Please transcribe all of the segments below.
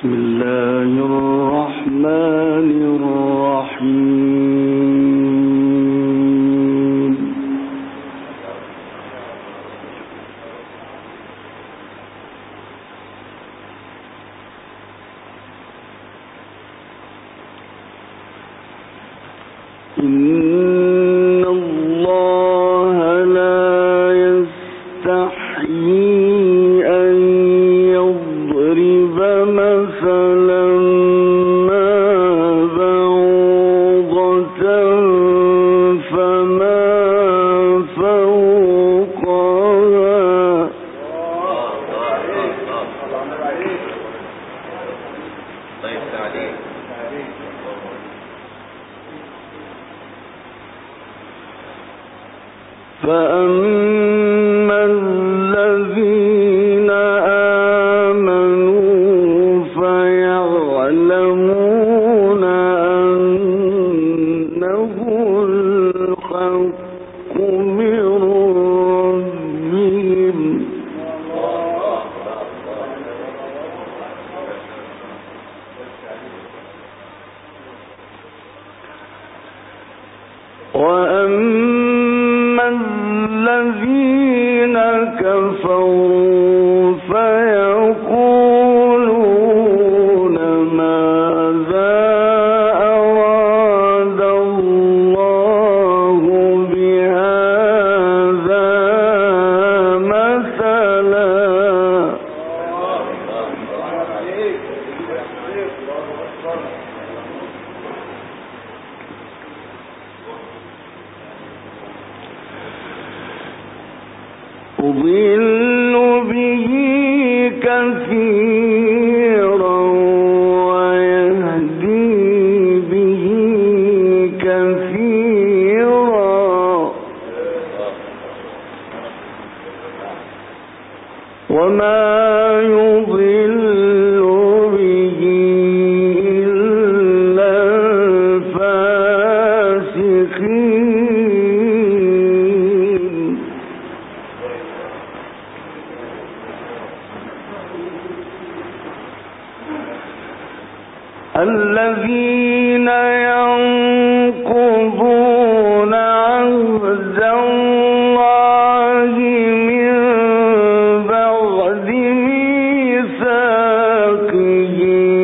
فأما الذين آمنوا فيعلمون أنه الحق من ربهم وأما الذين كفروا فيقولون ماذا أراد الله بهذا مثلا يضل به كثيرا ويهدي به كثيرا وما يضل به إلا الفاسقين الذين ينقضون عهد الله من بعد ميثاقه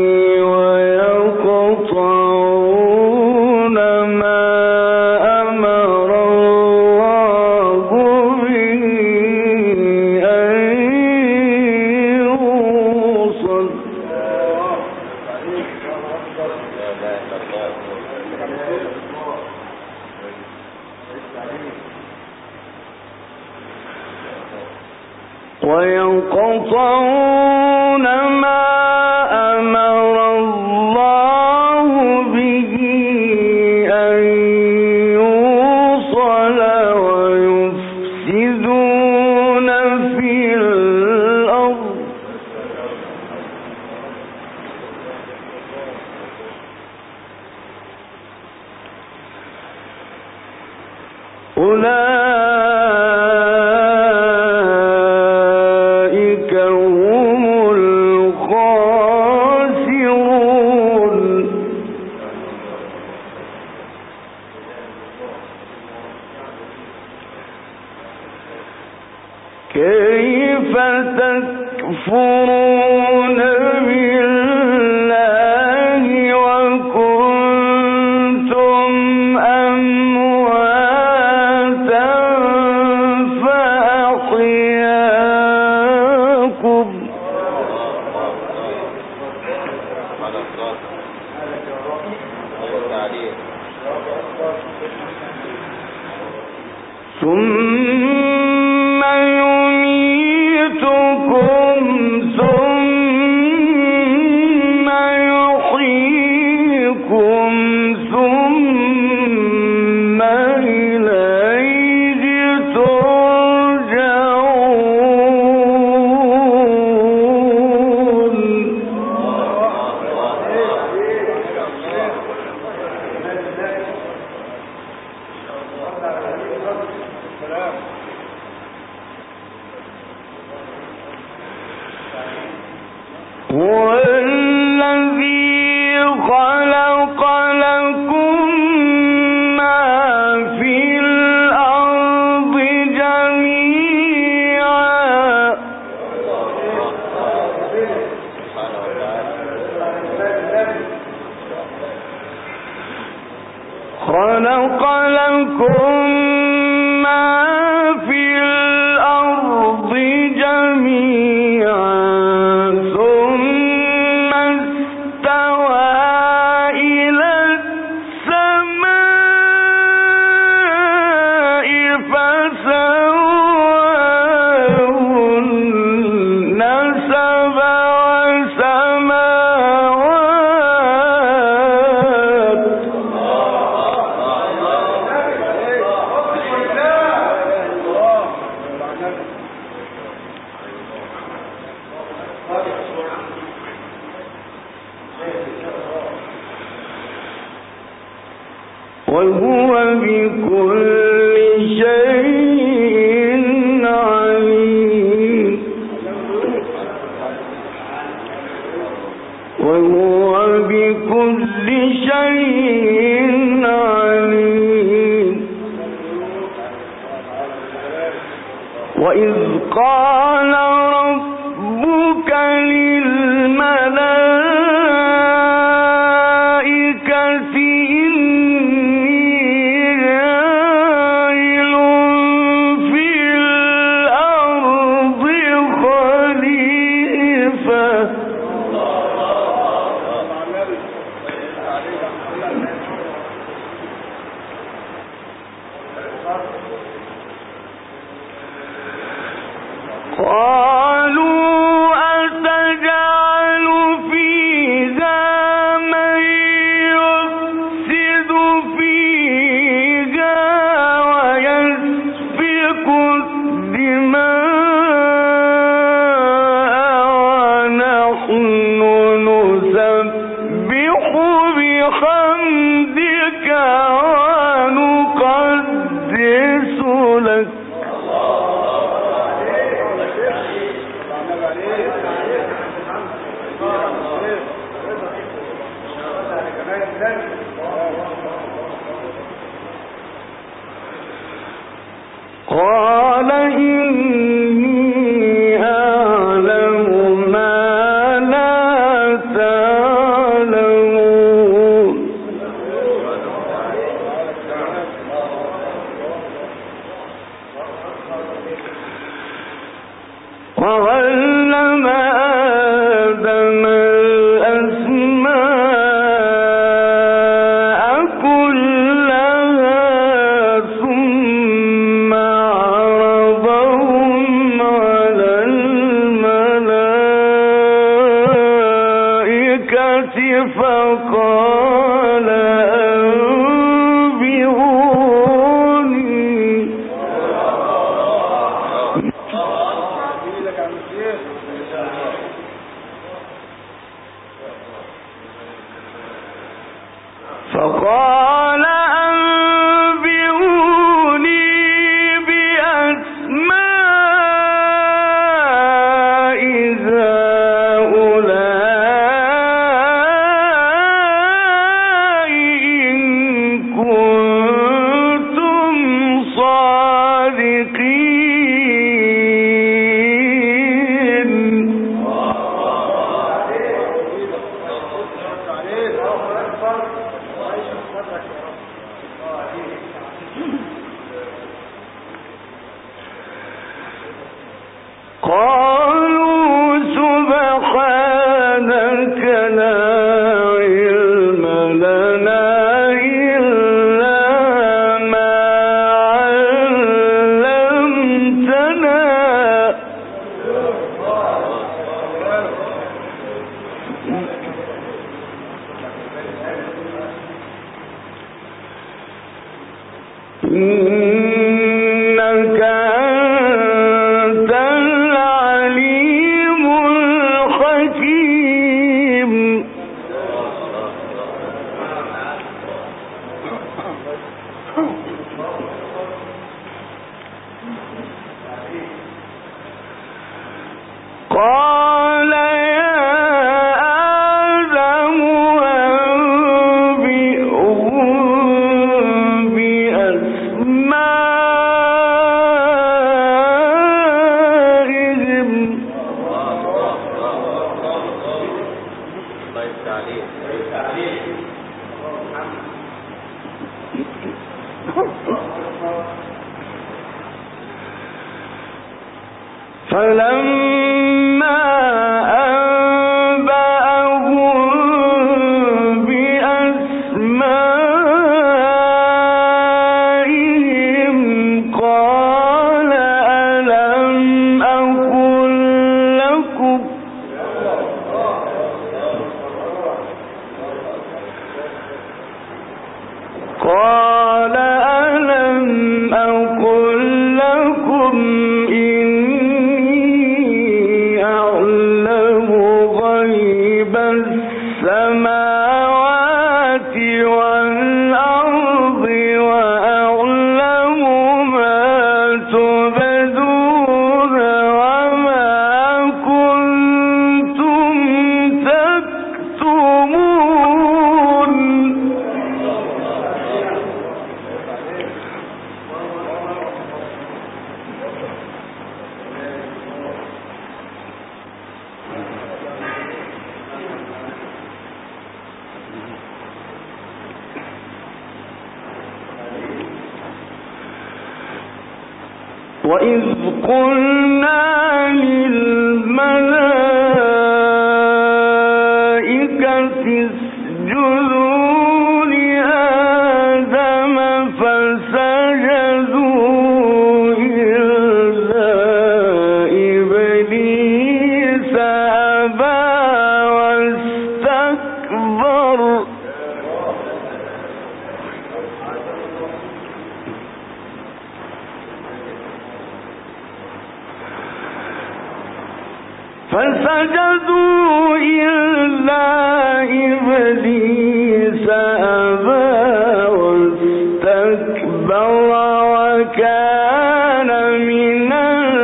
ويقطعون ما أمر الله به أن يوصل ويقطعون ما أمر الله به أن يوصل ويفسدون في الأرض أولئك هم الخاسرون كيف تكفرون بالله وكنتم أمواتا فأحياكم ثم يميتكم ثم يحييكم ثم إليه ترجعون هو خلق لكم ما في الأرض جميعا ثم استوى إلى السماء فسواهن سبع سماوات وهو بكل شيء عليم وهو بكل شيء عليم وإذ قال ربك للملائكة إني جاعل في الأرض خليفة قالوا أتجعل فيها من يفسد فيها ويسفك الدماء ونحن نسبح بحمدك ونقدس لك قال إني أعلم ما لا تعلمون وعلم آدم الأسماء كلها ثم عرضهم على الملائكة فقال أنبئوني فقال أنبئوني بأسماء هؤلاء إن كنتم صادقين قالوا سبحانك لا علم لنا إلا ما علمتنا إنك أنت العليم الحكيم قال يا آدم أنبئهم بأسمائهم فلما أنبأهم بأسمائهم قال ألم أقل لكم إني أعلم غيب السماوات والأرض وأعلم ما تبدون وما كنتم تكتمون. وإذ قلنا للملائكة اسجدوا لآدم فسجدوا إلا إبليس أبى واستكبر وكان من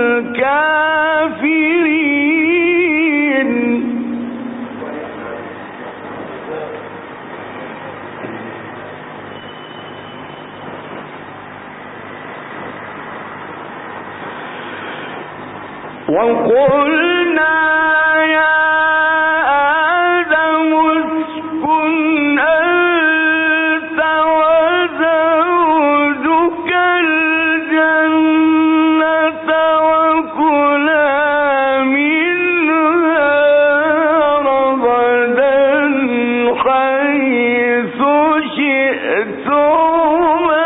الكافرين. وقلنا يا آدم اسكن أنت وزوجك الجنة وكلا منها رغدا حيث شئتما.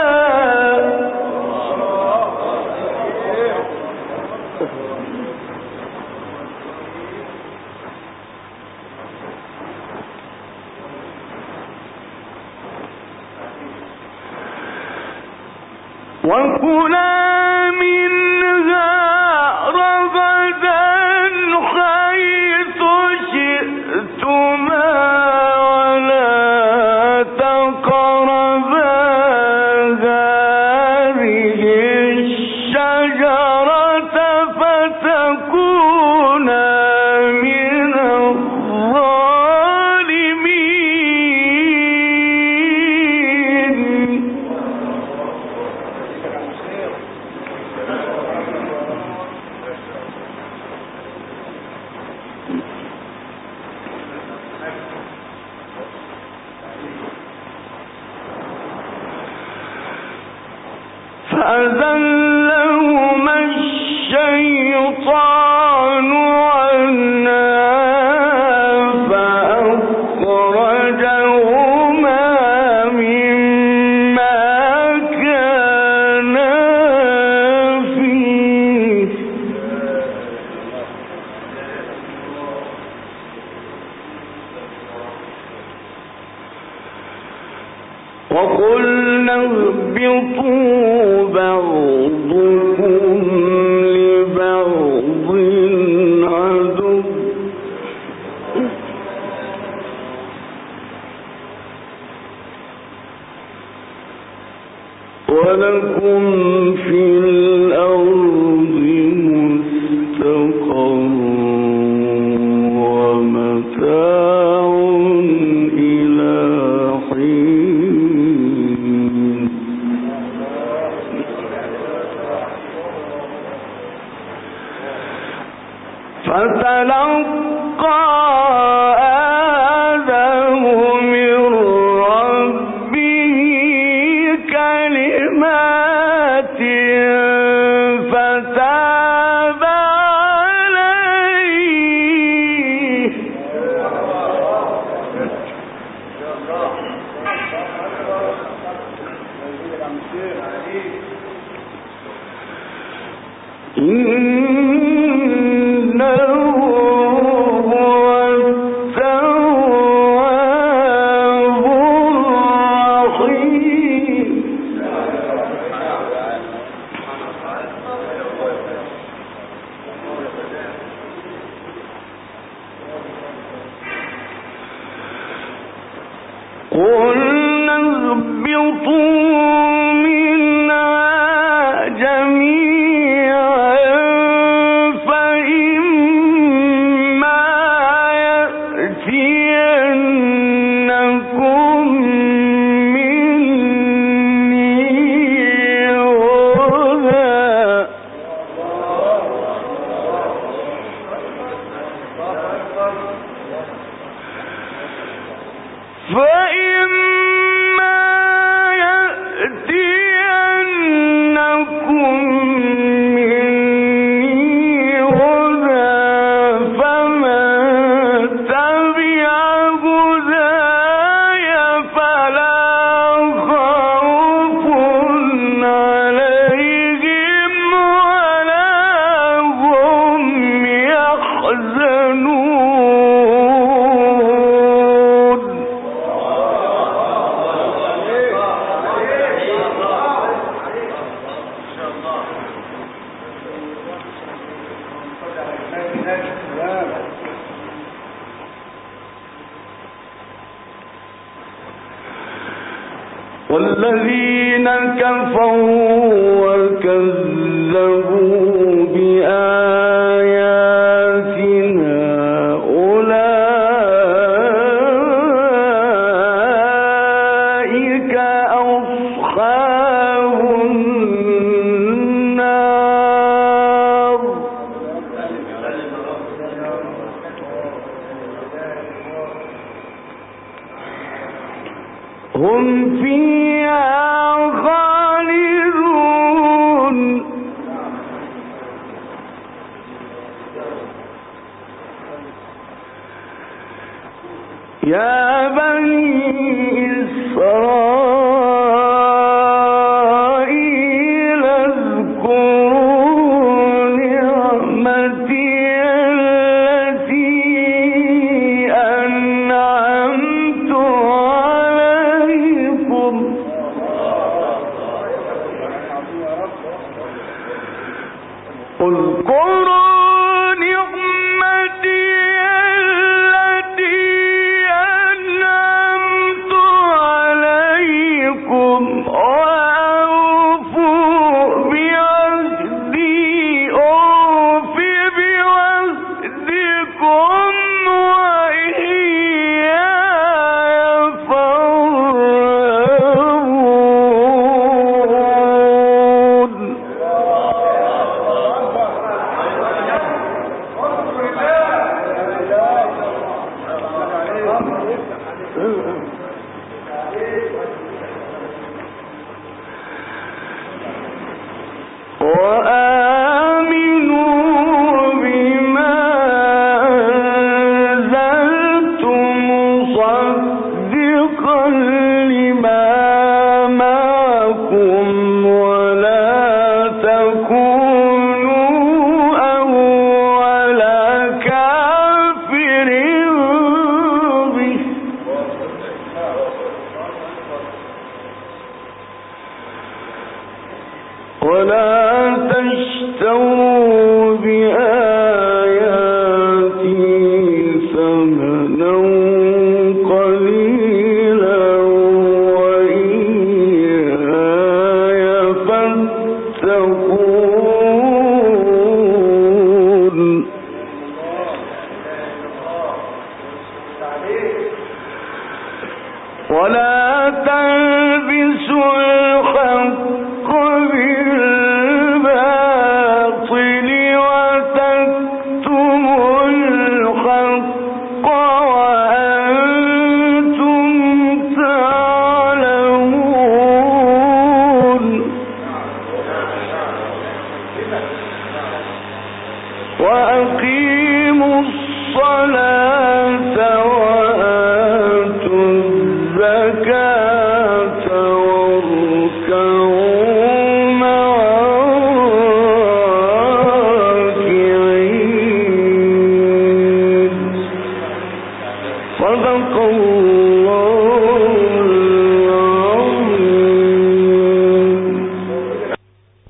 وكلا منها رغدا حيث شئتما ولا تقربا هذه الشجرة فتكونا من الظالمين. فأزلهما الشيطان عنها فأخرجهما مما كانا فيه. وقلنا اهبطوا بعضكم لبعض عدو ولكم في الأرض مستقر ومتاع إلى حين. فتلقى آدم من ربه كلمات كلمات فتاب عليه إنه هو التواب الرحيم قلنا اهبطوا منها جميعا فإما يأتينكم مني هدى فإما يأتينكم مني هدى فمن تبع هداي فلا خوف عليهم ولا هم يحزنون والذين كفروا وكذبوا بآياتنا أولئك أصحاب النار هم فيها خالدون يا بني إسرائيل اذكروا نعمتي التي أنعمت عليكم اذكروا نعمتي التي أنعمت عليكم وأوفوا بعهدي أوف بعهدكم وإياي فارهبون وآمنوا بما أنزلت مصدقا لما معكم ولا تكونوا أول كافر به ولا تشتروا